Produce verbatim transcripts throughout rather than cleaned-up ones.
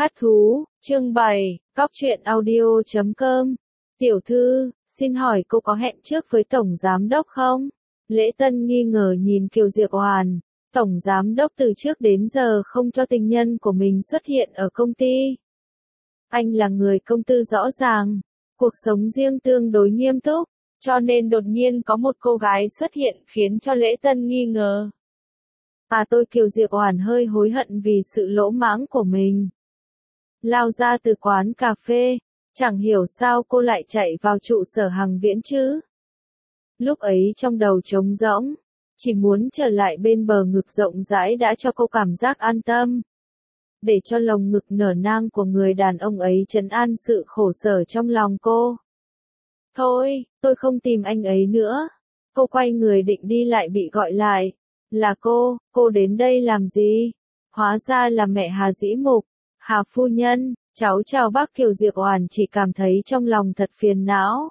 Hát thú, chương bảy, cóc truyện audio chấm com. Tiểu thư, xin hỏi cô có hẹn trước với Tổng Giám Đốc không? Lễ Tân nghi ngờ nhìn Kiều Diệp Oản. Tổng Giám Đốc từ trước đến giờ không cho tình nhân của mình xuất hiện ở công ty. Anh là người công tư rõ ràng, cuộc sống riêng tương đối nghiêm túc, cho nên đột nhiên có một cô gái xuất hiện khiến cho Lễ Tân nghi ngờ. À tôi Kiều Diệp Oản hơi hối hận vì sự lỗ mãng của mình. Lao ra từ quán cà phê, chẳng hiểu sao cô lại chạy vào trụ sở Hằng Viễn chứ. Lúc ấy trong đầu trống rỗng, chỉ muốn trở lại bên bờ ngực rộng rãi đã cho cô cảm giác an tâm. Để cho lồng ngực nở nang của người đàn ông ấy trấn an sự khổ sở trong lòng cô. Thôi, tôi không tìm anh ấy nữa. Cô quay người định đi lại bị gọi lại. Là cô, cô đến đây làm gì? Hóa ra là mẹ Hà Dĩ Mục. Hà phu nhân, cháu chào bác. Kiều Diệp Oản chỉ cảm thấy trong lòng thật phiền não.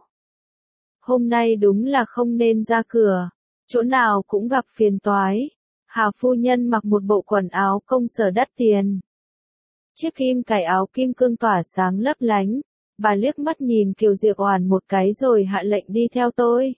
Hôm nay đúng là không nên ra cửa, chỗ nào cũng gặp phiền toái. Hà phu nhân mặc một bộ quần áo công sở đắt tiền. Chiếc kim cài áo kim cương tỏa sáng lấp lánh, bà liếc mắt nhìn Kiều Diệp Oản một cái rồi hạ lệnh đi theo tôi.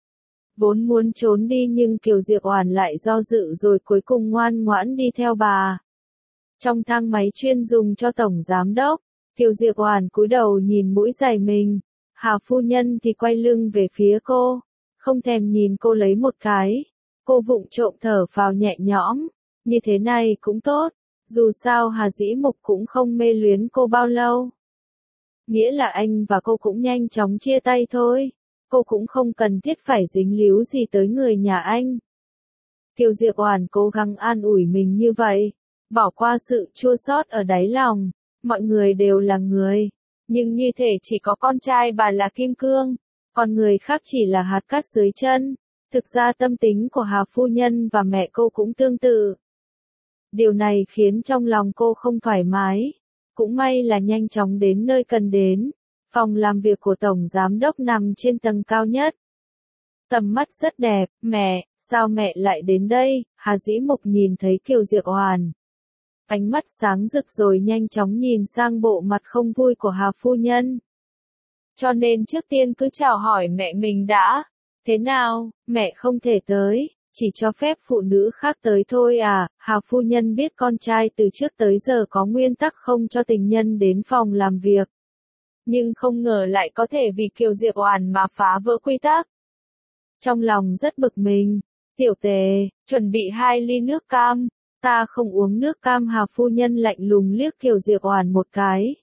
Vốn muốn trốn đi nhưng Kiều Diệp Oản lại do dự rồi cuối cùng ngoan ngoãn đi theo bà. Trong thang máy chuyên dùng cho Tổng Giám Đốc, Kiều Diệp Oản cúi đầu nhìn mũi giày mình, Hà phu nhân thì quay lưng về phía cô, không thèm nhìn cô lấy một cái. Cô vụng trộm thở phào nhẹ nhõm, như thế này cũng tốt, dù sao Hà Dĩ Mục cũng không mê luyến cô bao lâu. Nghĩa là anh và cô cũng nhanh chóng chia tay thôi, cô cũng không cần thiết phải dính líu gì tới người nhà anh. Kiều Diệp Oản cố gắng an ủi mình như vậy, bỏ qua sự chua xót ở đáy lòng, mọi người đều là người, nhưng như thể chỉ có con trai bà là kim cương, còn người khác chỉ là hạt cát dưới chân. Thực ra tâm tính của Hà phu nhân và mẹ cô cũng tương tự. Điều này khiến trong lòng cô không thoải mái. Cũng may là nhanh chóng đến nơi cần đến. Phòng làm việc của Tổng Giám Đốc nằm trên tầng cao nhất. Tầm mắt rất đẹp. Mẹ, sao mẹ lại đến đây? Hà Dĩ Mục nhìn thấy Kiều Diệp Oản. Ánh mắt sáng rực rồi nhanh chóng nhìn sang bộ mặt không vui của Hà phu nhân. Cho nên trước tiên cứ chào hỏi mẹ mình đã. Thế nào, mẹ không thể tới, chỉ cho phép phụ nữ khác tới thôi à? Hà phu nhân biết con trai từ trước tới giờ có nguyên tắc không cho tình nhân đến phòng làm việc. Nhưng không ngờ lại có thể vì Kiều Diệp Oản mà phá vỡ quy tắc. Trong lòng rất bực mình, tiểu tề, chuẩn bị hai ly nước cam, ta không uống nước cam. Hà phu nhân lạnh lùng liếc Kiều Diệp Oản một cái.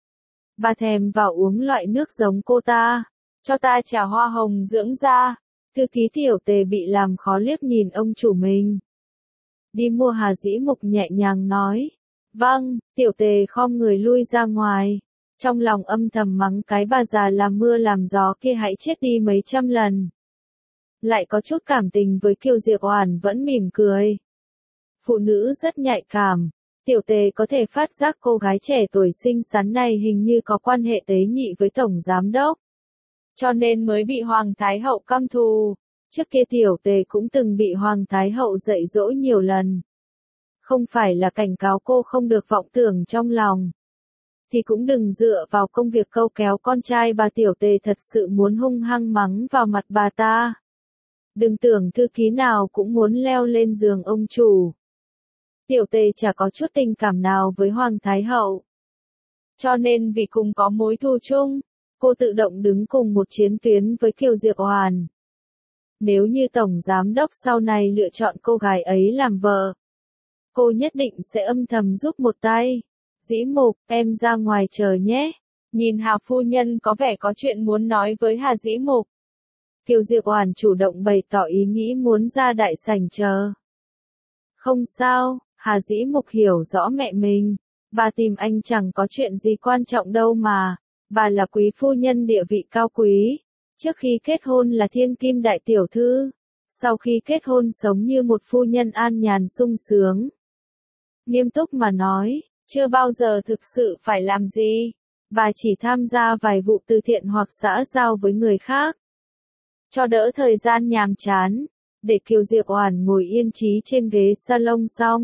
Bà thèm vào uống loại nước giống cô ta. Cho ta trà hoa hồng dưỡng da. Thư ký tiểu tề bị làm khó liếc nhìn ông chủ mình. Đi mua. Hà Dĩ Mục nhẹ nhàng nói. Vâng, tiểu tề khom người lui ra ngoài. Trong lòng âm thầm mắng cái bà già làm mưa làm gió kia hãy chết đi mấy trăm lần. Lại có chút cảm tình với Kiều Diệp Oản vẫn mỉm cười. Phụ nữ rất nhạy cảm. Tiểu tề có thể phát giác cô gái trẻ tuổi xinh xắn này hình như có quan hệ tế nhị với Tổng Giám Đốc. Cho nên mới bị Hoàng Thái Hậu căm thù. Trước kia tiểu tề cũng từng bị Hoàng Thái Hậu dạy dỗ nhiều lần. Không phải là cảnh cáo cô không được vọng tưởng trong lòng. Thì cũng đừng dựa vào công việc câu kéo con trai bà. Tiểu tề thật sự muốn hung hăng mắng vào mặt bà ta. Đừng tưởng thư ký nào cũng muốn leo lên giường ông chủ. Tiểu tề chả có chút tình cảm nào với Hoàng Thái Hậu. Cho nên vì cùng có mối thù chung, cô tự động đứng cùng một chiến tuyến với Kiều Diệp Oản. Nếu như Tổng Giám Đốc sau này lựa chọn cô gái ấy làm vợ, cô nhất định sẽ âm thầm giúp một tay. Dĩ Mục, em ra ngoài chờ nhé. Nhìn Hà phu nhân có vẻ có chuyện muốn nói với Hà Dĩ Mục. Kiều Diệp Oản chủ động bày tỏ ý nghĩ muốn ra đại sảnh chờ. Không sao, Hà Dĩ Mục hiểu rõ mẹ mình. Bà tìm anh chẳng có chuyện gì quan trọng đâu mà. Bà là quý phu nhân địa vị cao quý. Trước khi kết hôn là thiên kim đại tiểu thư. Sau khi kết hôn sống như một phu nhân an nhàn sung sướng. Nghiêm túc mà nói, chưa bao giờ thực sự phải làm gì. Bà chỉ tham gia vài vụ từ thiện hoặc xã giao với người khác. Cho đỡ thời gian nhàm chán. Để Kiều Diệp Oản ngồi yên trí trên ghế salon xong.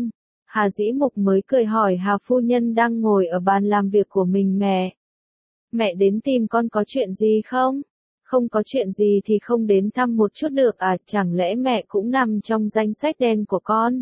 Hà Dĩ Mục mới cười hỏi Hà phu nhân đang ngồi ở bàn làm việc của mình mẹ. Mẹ đến tìm con có chuyện gì không? Không có chuyện gì thì không đến thăm một chút được à, chẳng lẽ mẹ cũng nằm trong danh sách đen của con?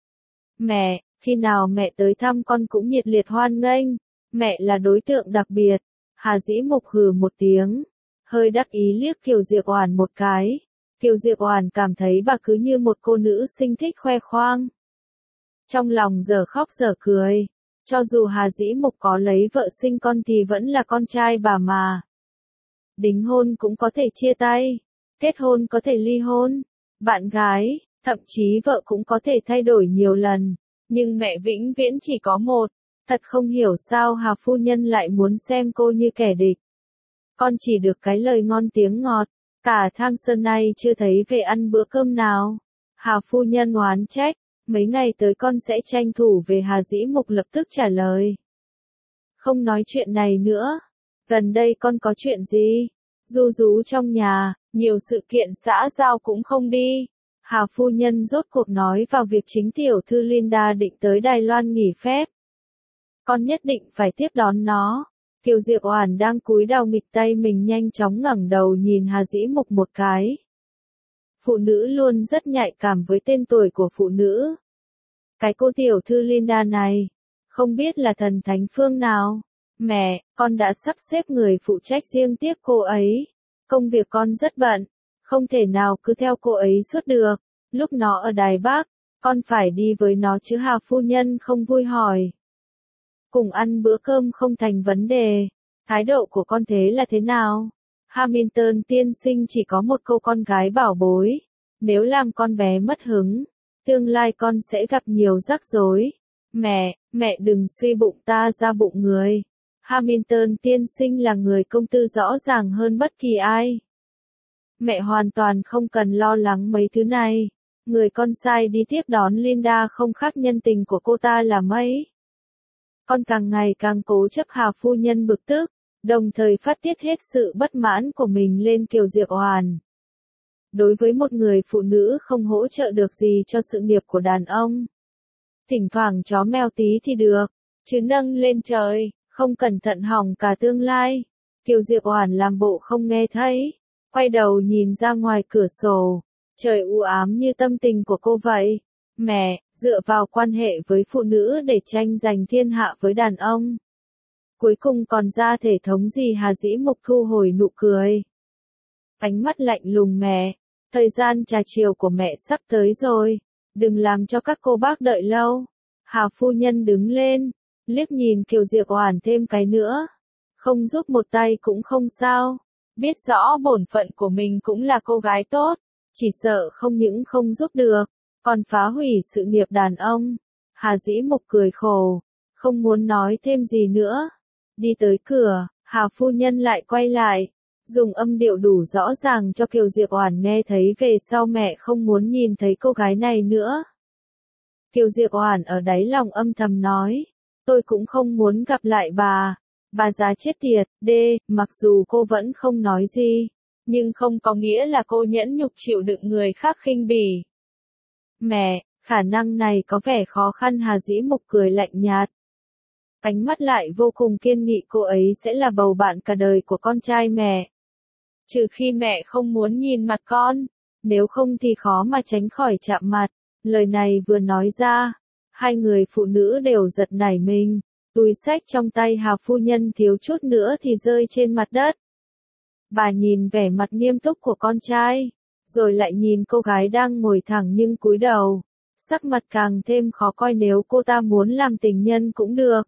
Mẹ, khi nào mẹ tới thăm con cũng nhiệt liệt hoan nghênh, mẹ là đối tượng đặc biệt. Hà Dĩ Mục hừ một tiếng, hơi đắc ý liếc Kiều Diệp Oản một cái. Kiều Diệp Oản cảm thấy bà cứ như một cô nữ sinh thích khoe khoang. Trong lòng giờ khóc giờ cười, cho dù Hà Dĩ Mục có lấy vợ sinh con thì vẫn là con trai bà mà. Đính hôn cũng có thể chia tay, kết hôn có thể ly hôn, bạn gái, thậm chí vợ cũng có thể thay đổi nhiều lần, nhưng mẹ vĩnh viễn chỉ có một. Thật không hiểu sao Hà phu nhân lại muốn xem cô như kẻ địch. Con chỉ được cái lời ngon tiếng ngọt, cả Thang Sơn này chưa thấy về ăn bữa cơm nào. Hà phu nhân oán trách, mấy ngày tới con sẽ tranh thủ về. Hà Dĩ Mục lập tức trả lời. Không nói chuyện này nữa, gần đây con có chuyện gì? Du rú trong nhà, nhiều sự kiện xã giao cũng không đi. Hà phu nhân rốt cuộc nói vào việc chính tiểu thư Linda định tới Đài Loan nghỉ phép. Con nhất định phải tiếp đón nó. Kiều Diệp Oản đang cúi đầu nghịch tay mình nhanh chóng ngẩng đầu nhìn Hà Dĩ Mục một cái. Phụ nữ luôn rất nhạy cảm với tên tuổi của phụ nữ. Cái cô tiểu thư Linda này, không biết là thần thánh phương nào. Mẹ, con đã sắp xếp người phụ trách riêng tiếp cô ấy. Công việc con rất bận, không thể nào cứ theo cô ấy suốt được. Lúc nó ở Đài Bắc, con phải đi với nó chứ. Hà phu nhân không vui hỏi. Cùng ăn bữa cơm không thành vấn đề. Thái độ của con thế là thế nào? Hamilton tiên sinh chỉ có một cô con gái bảo bối. Nếu làm con bé mất hứng, tương lai con sẽ gặp nhiều rắc rối. Mẹ, mẹ đừng suy bụng ta ra bụng người. Hamilton tiên sinh là người công tư rõ ràng hơn bất kỳ ai. Mẹ hoàn toàn không cần lo lắng mấy thứ này. Người con sai đi tiếp đón Linda không khác nhân tình của cô ta là mấy. Con càng ngày càng cố chấp. Hà phu nhân bực tức, đồng thời phát tiết hết sự bất mãn của mình lên Kiều Diệp Oản. Đối với một người phụ nữ không hỗ trợ được gì cho sự nghiệp của đàn ông, thỉnh thoảng chó mèo tí thì được, chứ nâng lên trời, không cẩn thận hỏng cả tương lai. Kiều Diệp Oản làm bộ không nghe thấy, quay đầu nhìn ra ngoài cửa sổ, trời u ám như tâm tình của cô vậy. Mẹ, dựa vào quan hệ với phụ nữ để tranh giành thiên hạ với đàn ông, cuối cùng còn ra thể thống gì? Hà Dĩ Mục thu hồi nụ cười, ánh mắt lạnh lùng. Mẹ, thời gian trà chiều của mẹ sắp tới rồi, đừng làm cho các cô bác đợi lâu. Hà phu nhân đứng lên, liếc nhìn Kiều Diệp Oản thêm cái nữa. Không giúp một tay cũng không sao, biết rõ bổn phận của mình cũng là cô gái tốt, chỉ sợ không những không giúp được, còn phá hủy sự nghiệp đàn ông. Hà Dĩ Mục cười khổ, không muốn nói thêm gì nữa. Đi tới cửa, Hà phu nhân lại quay lại, dùng âm điệu đủ rõ ràng cho Kiều Diệp Oản nghe thấy về sau mẹ không muốn nhìn thấy cô gái này nữa. Kiều Diệp Oản ở đáy lòng âm thầm nói, tôi cũng không muốn gặp lại bà, bà già chết tiệt, đê, mặc dù cô vẫn không nói gì, nhưng không có nghĩa là cô nhẫn nhục chịu đựng người khác khinh bỉ. Mẹ, khả năng này có vẻ khó khăn. Hà Dĩ Mục cười lạnh nhạt, ánh mắt lại vô cùng kiên nghị. Cô ấy sẽ là bầu bạn cả đời của con trai mẹ, trừ khi mẹ không muốn nhìn mặt con, nếu không thì khó mà tránh khỏi chạm mặt. Lời này vừa nói ra, hai người phụ nữ đều giật nảy mình, túi xách trong tay Hà phu nhân thiếu chút nữa thì rơi trên mặt đất. Bà nhìn vẻ mặt nghiêm túc của con trai, rồi lại nhìn cô gái đang ngồi thẳng nhưng cúi đầu, sắc mặt càng thêm khó coi. Nếu cô ta muốn làm tình nhân cũng được,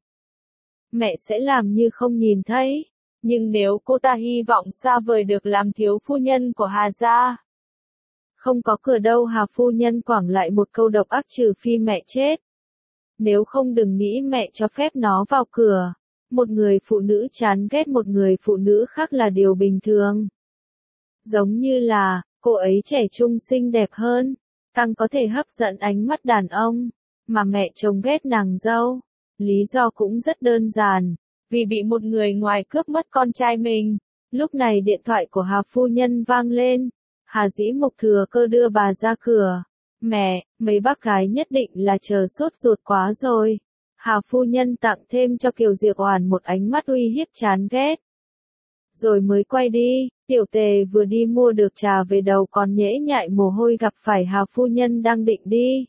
mẹ sẽ làm như không nhìn thấy, nhưng nếu cô ta hy vọng xa vời được làm thiếu phu nhân của Hà gia, không có cửa đâu. Hà phu nhân quẳng lại một câu độc ác, trừ phi mẹ chết, nếu không đừng nghĩ mẹ cho phép nó vào cửa. Một người phụ nữ chán ghét một người phụ nữ khác là điều bình thường. Giống như là, cô ấy trẻ trung xinh đẹp hơn, càng có thể hấp dẫn ánh mắt đàn ông, mà mẹ chồng ghét nàng dâu. Lý do cũng rất đơn giản, vì bị một người ngoài cướp mất con trai mình. Lúc này điện thoại của Hà phu nhân vang lên, Hà Dĩ Mục thừa cơ đưa bà ra cửa, Mẹ, mấy bác gái nhất định là chờ sốt ruột quá rồi. Hà phu nhân tặng thêm cho Kiều Diệp Oản một ánh mắt uy hiếp chán ghét. Rồi mới quay đi, Tiểu Tề vừa đi mua được trà về đầu còn nhễ nhại mồ hôi gặp phải Hà phu nhân đang định đi.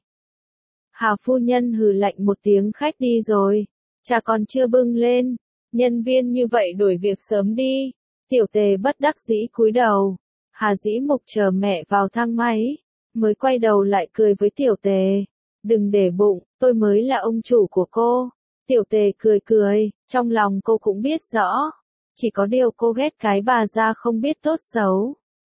Hà phu nhân hừ lạnh một tiếng khách đi rồi, trà còn chưa bưng lên, nhân viên như vậy đuổi việc sớm đi. Tiểu Tề bất đắc dĩ cúi đầu, Hà Dĩ Mục chờ mẹ vào thang máy, mới quay đầu lại cười với Tiểu Tề. Đừng để bụng, tôi mới là ông chủ của cô. Tiểu Tề cười cười, trong lòng cô cũng biết rõ. Chỉ có điều cô ghét cái bà già không biết tốt xấu.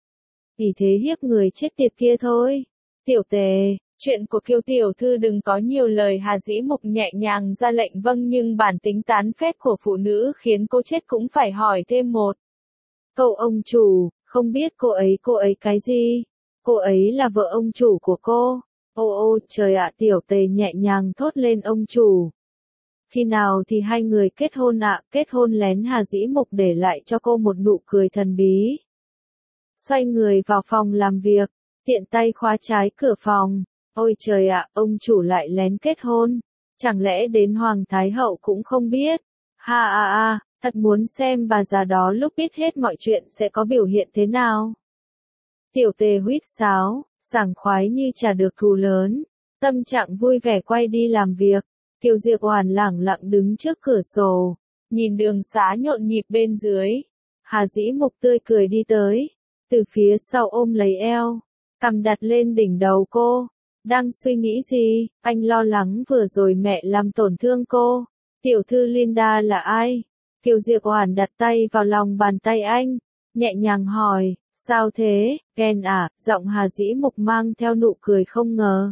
Ý thế hiếp người chết tiệt kia thôi. Tiểu Tề, chuyện của Kiều tiểu thư đừng có nhiều lời. Hà Dĩ Mục nhẹ nhàng ra lệnh vâng, nhưng bản tính tán phét của phụ nữ khiến cô chết cũng phải hỏi thêm một câu. Ông chủ, không biết cô ấy cô ấy cái gì? Cô ấy là vợ ông chủ của cô. Ô ô trời ạ, Tiểu Tề nhẹ nhàng thốt lên ông chủ. Khi nào thì hai người kết hôn ạ? Kết hôn lén. Hà Dĩ Mục để lại cho cô một nụ cười thần bí. Xoay người vào phòng làm việc, tiện tay khóa trái cửa phòng. Ôi trời ạ, ông chủ lại lén kết hôn. Chẳng lẽ đến Hoàng Thái Hậu cũng không biết? Ha a a, thật muốn xem bà già đó lúc biết hết mọi chuyện sẽ có biểu hiện thế nào. Tiểu Tề huýt sáo, sảng khoái như trả được thù lớn. Tâm trạng vui vẻ quay đi làm việc. Kiều Diệp Oản lẳng lặng đứng trước cửa sổ, nhìn đường xá nhộn nhịp bên dưới. Hà Dĩ Mục tươi cười đi tới, từ phía sau ôm lấy eo, cằm đặt lên đỉnh đầu cô. Đang suy nghĩ gì? Anh lo lắng vừa rồi mẹ làm tổn thương cô. Tiểu thư Linda là ai? Kiều Diệp Oản đặt tay vào lòng bàn tay anh, nhẹ nhàng hỏi, sao thế, ghen à? Giọng Hà Dĩ Mục mang theo nụ cười không ngờ.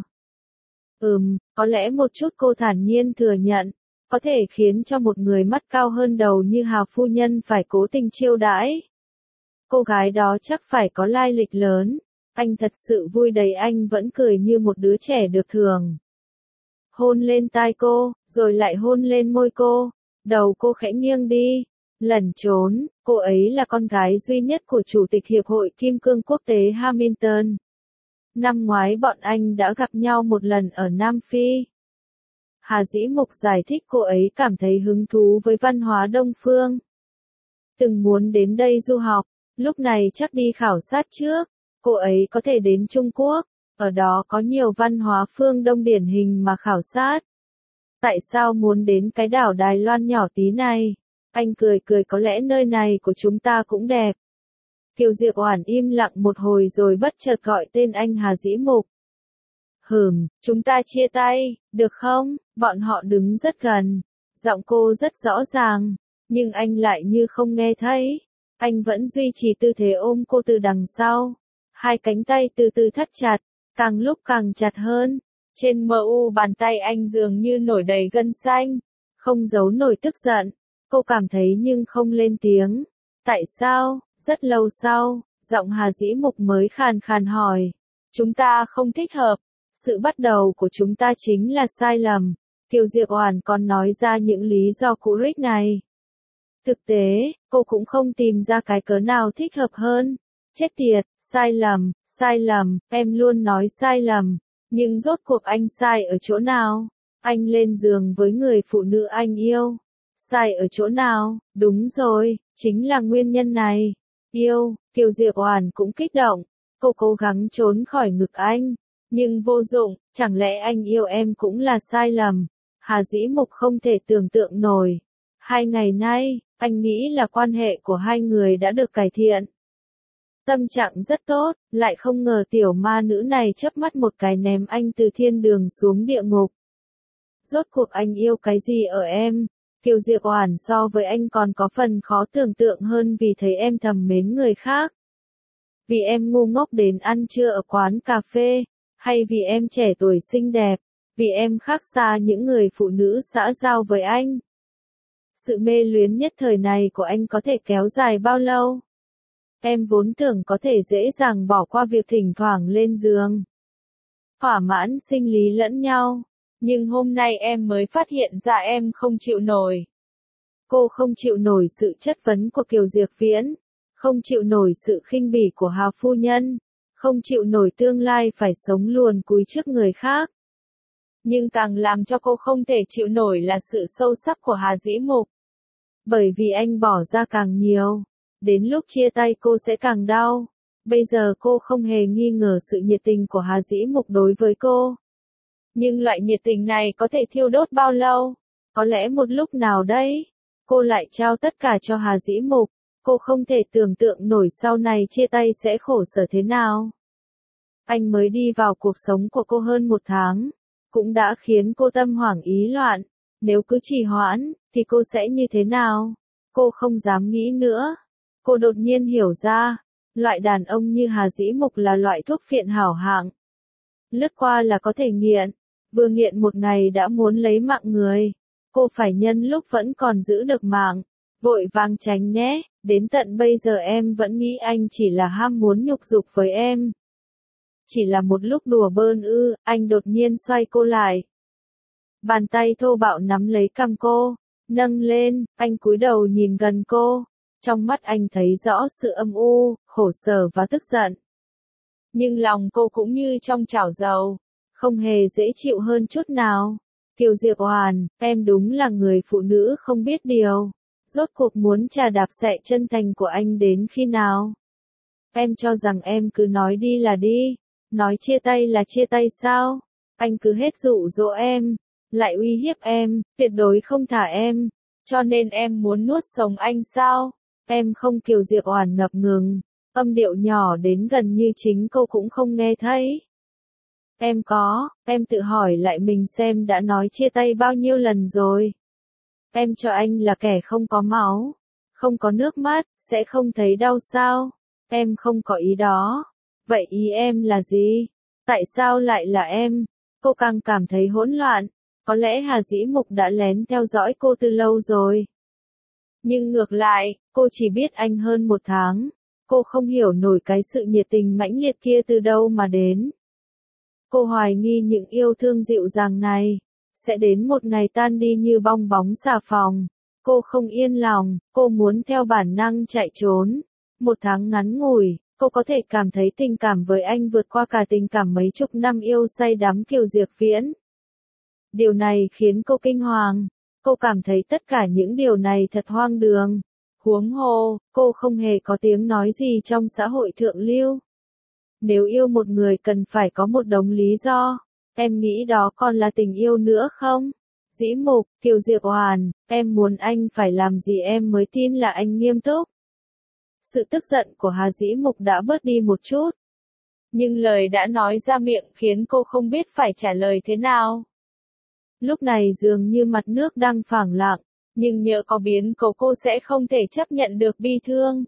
Ừm, có lẽ một chút, cô thản nhiên thừa nhận, có thể khiến cho một người mắt cao hơn đầu như Hà phu nhân phải cố tình chiêu đãi. Cô gái đó chắc phải có lai lịch lớn. Anh thật sự vui đầy, anh vẫn cười như một đứa trẻ được thường. Hôn lên tai cô, rồi lại hôn lên môi cô, đầu cô khẽ nghiêng đi, lẩn trốn. Cô ấy là con gái duy nhất của Chủ tịch Hiệp hội Kim cương Quốc tế Hamilton. Năm ngoái bọn anh đã gặp nhau một lần ở Nam Phi. Hà Dĩ Mục giải thích cô ấy cảm thấy hứng thú với văn hóa Đông Phương. Từng muốn đến đây du học, lúc này chắc đi khảo sát trước. Cô ấy có thể đến Trung Quốc, ở đó có nhiều văn hóa phương Đông điển hình mà khảo sát. Tại sao muốn đến cái đảo Đài Loan nhỏ tí này? Anh cười cười, có lẽ nơi này của chúng ta cũng đẹp. Kiều Diệp Oản im lặng một hồi rồi bất chợt gọi tên anh Hà Dĩ Mục. Hừm, chúng ta chia tay, được không? Bọn họ đứng rất gần. Giọng cô rất rõ ràng, nhưng anh lại như không nghe thấy. Anh vẫn duy trì tư thế ôm cô từ đằng sau. Hai cánh tay từ từ thắt chặt, càng lúc càng chặt hơn. Trên mu bàn tay anh dường như nổi đầy gân xanh, không giấu nổi tức giận. Cô cảm thấy nhưng không lên tiếng. Tại sao? Rất lâu sau, giọng Hà Dĩ Mục mới khàn khàn hỏi. Chúng ta không thích hợp. Sự bắt đầu của chúng ta chính là sai lầm. Kiều Diệp Oản còn nói ra những lý do cũ rích này. Thực tế, cô cũng không tìm ra cái cớ nào thích hợp hơn. Chết tiệt, sai lầm, sai lầm, em luôn nói sai lầm. Nhưng rốt cuộc anh sai ở chỗ nào? Anh lên giường với người phụ nữ anh yêu. Sai ở chỗ nào? Đúng rồi, chính là nguyên nhân này. Yêu, Kiều Diệp Oản cũng kích động. Cô cố gắng trốn khỏi ngực anh. Nhưng vô dụng, chẳng lẽ anh yêu em cũng là sai lầm? Hà Dĩ Mục không thể tưởng tượng nổi. Hai ngày nay, anh nghĩ là quan hệ của hai người đã được cải thiện. Tâm trạng rất tốt, lại không ngờ tiểu ma nữ này chớp mắt một cái ném anh từ thiên đường xuống địa ngục. Rốt cuộc anh yêu cái gì ở em? Kiều Diệp Oản so với anh còn có phần khó tưởng tượng hơn vì thấy em thầm mến người khác. Vì em ngu ngốc đến ăn trưa ở quán cà phê, hay vì em trẻ tuổi xinh đẹp, vì em khác xa những người phụ nữ xã giao với anh. Sự mê luyến nhất thời này của anh có thể kéo dài bao lâu? Em vốn tưởng có thể dễ dàng bỏ qua việc thỉnh thoảng lên giường, thỏa mãn sinh lý lẫn nhau, nhưng hôm nay em mới phát hiện ra em không chịu nổi. Cô không chịu nổi sự chất vấn của Kiều Diệp Viễn, không chịu nổi sự khinh bỉ của Hà phu nhân, không chịu nổi tương lai phải sống luồn cúi trước người khác. Nhưng càng làm cho cô không thể chịu nổi là sự sâu sắc của Hà Dĩ Mục. Bởi vì anh bỏ ra càng nhiều, đến lúc chia tay cô sẽ càng đau. Bây giờ cô không hề nghi ngờ sự nhiệt tình của Hà Dĩ Mục đối với cô. Nhưng loại nhiệt tình này có thể thiêu đốt bao lâu? Có lẽ một lúc nào đấy, cô lại trao tất cả cho Hà Dĩ Mục. Cô không thể tưởng tượng nổi sau này chia tay sẽ khổ sở thế nào. Anh mới đi vào cuộc sống của cô hơn một tháng, cũng đã khiến cô tâm hoảng ý loạn. Nếu cứ trì hoãn, thì cô sẽ như thế nào? Cô không dám nghĩ nữa. Cô đột nhiên hiểu ra, loại đàn ông như Hà Dĩ Mục là loại thuốc phiện hảo hạng. Lướt qua là có thể nghiện, vừa nghiện một ngày đã muốn lấy mạng người. Cô phải nhân lúc vẫn còn giữ được mạng, vội vàng tránh nhé. Đến tận bây giờ em vẫn nghĩ anh chỉ là ham muốn nhục dục với em. Chỉ là một lúc đùa bơn ư, anh đột nhiên xoay cô lại. Bàn tay thô bạo nắm lấy cằm cô, nâng lên, anh cúi đầu nhìn gần cô. Trong mắt anh thấy rõ sự âm u, khổ sở và tức giận. Nhưng lòng cô cũng như trong chảo dầu, không hề dễ chịu hơn chút nào. Kiều Diệp Hoàn, em đúng là người phụ nữ không biết điều. Rốt cuộc muốn trà đạp sẹ chân thành của anh đến khi nào? Em cho rằng em cứ nói đi là đi, nói chia tay là chia tay sao? Anh cứ hết dụ dỗ em, lại uy hiếp em, tuyệt đối không thả em, cho nên em muốn nuốt sống anh sao? Em không. Kiều Diệp Hoàn ngập ngừng, âm điệu nhỏ đến gần như chính cô cũng không nghe thấy. Em có, em tự hỏi lại mình xem đã nói chia tay bao nhiêu lần rồi. Em cho anh là kẻ không có máu, không có nước mắt, sẽ không thấy đau sao? Em không có ý đó. Vậy ý em là gì? Tại sao lại là em? Cô càng cảm thấy hỗn loạn. Có lẽ Hà Dĩ Mục đã lén theo dõi cô từ lâu rồi. Nhưng ngược lại, cô chỉ biết anh hơn một tháng. Cô không hiểu nổi cái sự nhiệt tình mãnh liệt kia từ đâu mà đến. Cô hoài nghi những yêu thương dịu dàng này sẽ đến một ngày tan đi như bong bóng xà phòng. Cô không yên lòng, cô muốn theo bản năng chạy trốn. Một tháng ngắn ngủi, cô có thể cảm thấy tình cảm với anh vượt qua cả tình cảm mấy chục năm yêu say đắm Kiều Diệp Viễn. Điều này khiến cô kinh hoàng. Cô cảm thấy tất cả những điều này thật hoang đường. Huống hồ, cô không hề có tiếng nói gì trong xã hội thượng lưu. Nếu yêu một người cần phải có một đống lý do. Em nghĩ đó còn là tình yêu nữa không? Dĩ Mục, Kiều Diệp Hoàn, em muốn anh phải làm gì em mới tin là anh nghiêm túc? Sự tức giận của Hà Dĩ Mục đã bớt đi một chút. Nhưng lời đã nói ra miệng khiến cô không biết phải trả lời thế nào. Lúc này dường như mặt nước đang phẳng lặng, nhưng nhỡ có biến cố cô sẽ không thể chấp nhận được bi thương.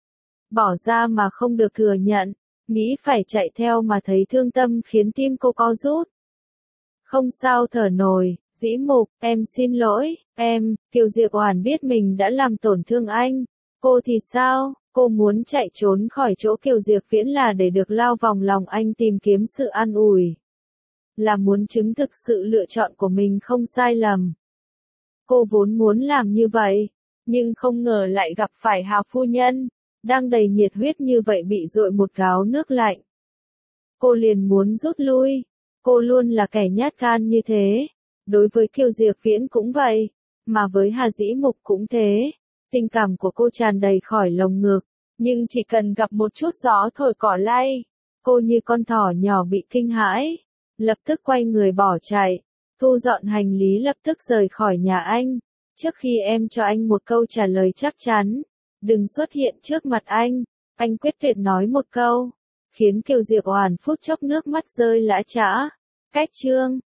Bỏ ra mà không được thừa nhận, nghĩ phải chạy theo mà thấy thương tâm khiến tim cô co rút. Không sao thở nổi, Dĩ Mục, em xin lỗi, em. Kiều Diệp Hoàn biết mình đã làm tổn thương anh. Cô thì sao? Cô muốn chạy trốn khỏi chỗ Kiều Diệp Viễn là để được lao vòng lòng anh tìm kiếm sự an ủi. Là muốn chứng thực sự lựa chọn của mình không sai lầm. Cô vốn muốn làm như vậy, nhưng không ngờ lại gặp phải Hà phu nhân, đang đầy nhiệt huyết như vậy bị dội một gáo nước lạnh. Cô liền muốn rút lui. Cô luôn là kẻ nhát gan như thế. Đối với Kiều Diệp Viễn cũng vậy, mà với Hà Dĩ Mục cũng thế. Tình cảm của cô tràn đầy khỏi lồng ngực, nhưng chỉ cần gặp một chút gió thổi cỏ lay, cô như con thỏ nhỏ bị kinh hãi, lập tức quay người bỏ chạy, thu dọn hành lý lập tức rời khỏi nhà anh. Trước khi em cho anh một câu trả lời chắc chắn, đừng xuất hiện trước mặt anh, anh quyết tuyệt nói một câu, khiến Kiều Diệp Hoàn phút chốc nước mắt rơi lã chã. Cách chương